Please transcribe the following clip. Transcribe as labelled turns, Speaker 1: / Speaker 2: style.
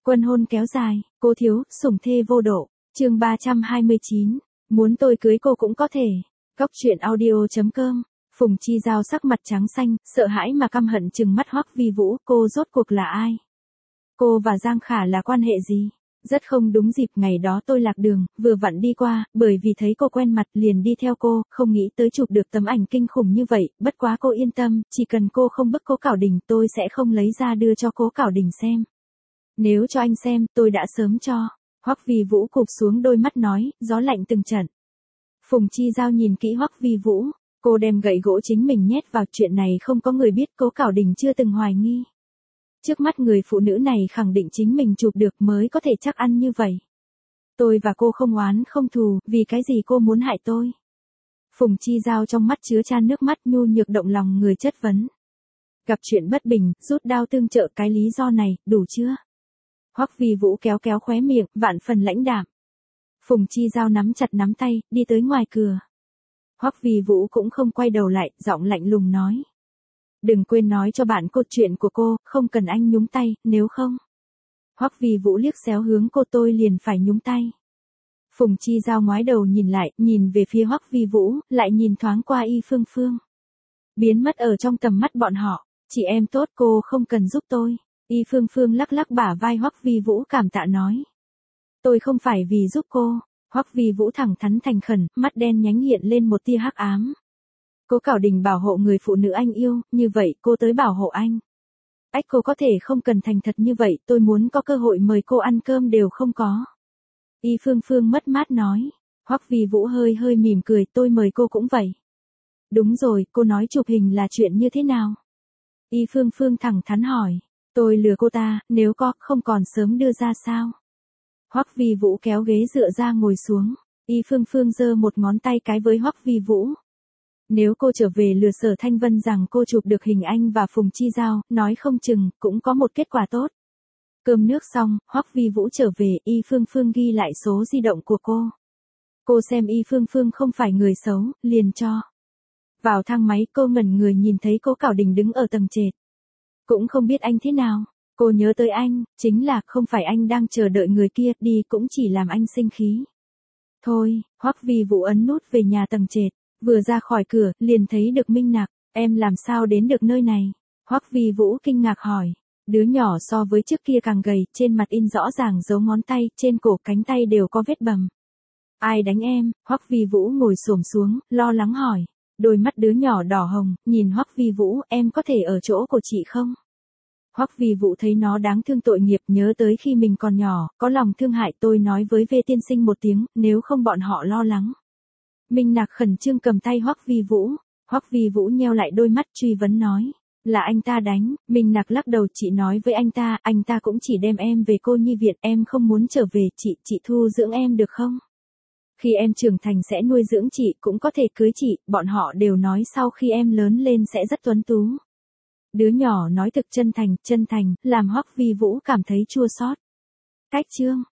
Speaker 1: Quân hôn kéo dài, cô thiếu, sủng thê vô độ. Chương 329. Muốn tôi cưới cô cũng có thể. Góc truyện audio.com. Phùng Chi Giao sắc mặt trắng xanh, sợ hãi mà căm hận trừng mắt Hoắc Vi Vũ, cô rốt cuộc là ai? Cô và Giang Khả là quan hệ gì? Rất không đúng dịp, ngày đó tôi lạc đường, vừa vặn đi qua, bởi vì thấy cô quen mặt liền đi theo cô, không nghĩ tới chụp được tấm ảnh kinh khủng như vậy, bất quá cô yên tâm, chỉ cần cô không bức Cố Cảo Đình tôi sẽ không lấy ra đưa cho Cố Cảo Đình xem. Nếu cho anh xem, tôi đã sớm cho. Hoắc Vi Vũ cụp xuống đôi mắt nói, gió lạnh từng trận. Phùng Chi Giao nhìn kỹ Hoắc Vi Vũ, cô đem gậy gỗ chính mình nhét vào, chuyện này không có người biết, Cố Cảo Đình chưa từng hoài nghi. Trước mắt người phụ nữ này khẳng định chính mình chụp được mới có thể chắc ăn như vậy. Tôi và cô không oán không thù, vì cái gì cô muốn hại tôi? Phùng Chi Giao trong mắt chứa chan nước mắt, nhu nhược động lòng người chất vấn. Gặp chuyện bất bình, rút đao tương trợ, cái lý do này, đủ chưa? Hoắc Vi Vũ kéo kéo khóe miệng, vạn phần lãnh đạm. Phùng Chi Giao nắm chặt nắm tay, đi tới ngoài cửa. Hoắc Vi Vũ cũng không quay đầu lại, giọng lạnh lùng nói. Đừng quên nói cho bạn cô chuyện của cô, không cần anh nhúng tay, nếu không. Hoắc Vi Vũ liếc xéo hướng cô, tôi liền phải nhúng tay. Phùng Chi Giao ngoái đầu nhìn lại, nhìn về phía Hoắc Vi Vũ, lại nhìn thoáng qua Y Phương Phương. Biến mất ở trong tầm mắt bọn họ, chị em tốt, cô không cần giúp tôi. Y Phương Phương lắc lắc bả vai Hoắc Vi Vũ, cảm tạ nói. Tôi không phải vì giúp cô. Hoắc Vi Vũ thẳng thắn thành khẩn, mắt đen nhánh hiện lên một tia hắc ám. Cố Cảo Đình bảo hộ người phụ nữ anh yêu, như vậy cô tới bảo hộ anh. Ách, cô có thể không cần thành thật như vậy, tôi muốn có cơ hội mời cô ăn cơm đều không có. Y Phương Phương mất mát nói. Hoắc Vi Vũ hơi hơi mỉm cười, tôi mời cô cũng vậy. Đúng rồi, cô nói chụp hình là chuyện như thế nào? Y Phương Phương thẳng thắn hỏi. Tôi lừa cô ta, nếu có, không còn sớm đưa ra sao? Hoắc Vi Vũ kéo ghế dựa ra ngồi xuống. Y Phương Phương giơ một ngón tay cái với Hoắc Vi Vũ. Nếu cô trở về lừa Sở Thanh Vân rằng cô chụp được hình anh và Phùng Chi Giao, nói không chừng, cũng có một kết quả tốt. Cơm nước xong, Hoắc Vi Vũ trở về, Y Phương Phương ghi lại số di động của cô. Cô xem Y Phương Phương không phải người xấu, liền cho. Vào thang máy, cô ngẩn người nhìn thấy Cố Cảo Đình đứng ở tầng trệt. Cũng không biết anh thế nào. Cô nhớ tới anh, chính là không phải anh đang chờ đợi người kia, đi cũng chỉ làm anh sinh khí. Thôi, Hoắc Vi Vũ ấn nút về nhà tầng trệt, vừa ra khỏi cửa, liền thấy được Minh Nặc, em làm sao đến được nơi này? Hoắc Vi Vũ kinh ngạc hỏi, đứa nhỏ so với trước kia càng gầy, trên mặt in rõ ràng dấu ngón tay, trên cổ cánh tay đều có vết bầm. Ai đánh em? Hoắc Vi Vũ ngồi xổm xuống, lo lắng hỏi, đôi mắt đứa nhỏ đỏ hồng, nhìn Hoắc Vi Vũ, em có thể ở chỗ của chị không? Hoắc Vi Vũ thấy nó đáng thương tội nghiệp, nhớ tới khi mình còn nhỏ, có lòng thương hại, tôi nói với Vệ tiên sinh một tiếng, nếu không bọn họ lo lắng. Minh Nặc khẩn trương cầm tay Hoắc Vi Vũ. Hoắc Vi Vũ nheo lại đôi mắt truy vấn nói, là anh ta đánh. Minh Nặc lắc đầu, chị nói với anh ta cũng chỉ đem em về cô nhi viện, em không muốn trở về, chị thu dưỡng em được không? Khi em trưởng thành sẽ nuôi dưỡng chị, cũng có thể cưới chị, bọn họ đều nói sau khi em lớn lên sẽ rất tuấn tú. Đứa nhỏ nói thực chân thành, làm Hoắc Vi Vũ cảm thấy chua xót. Cách chương.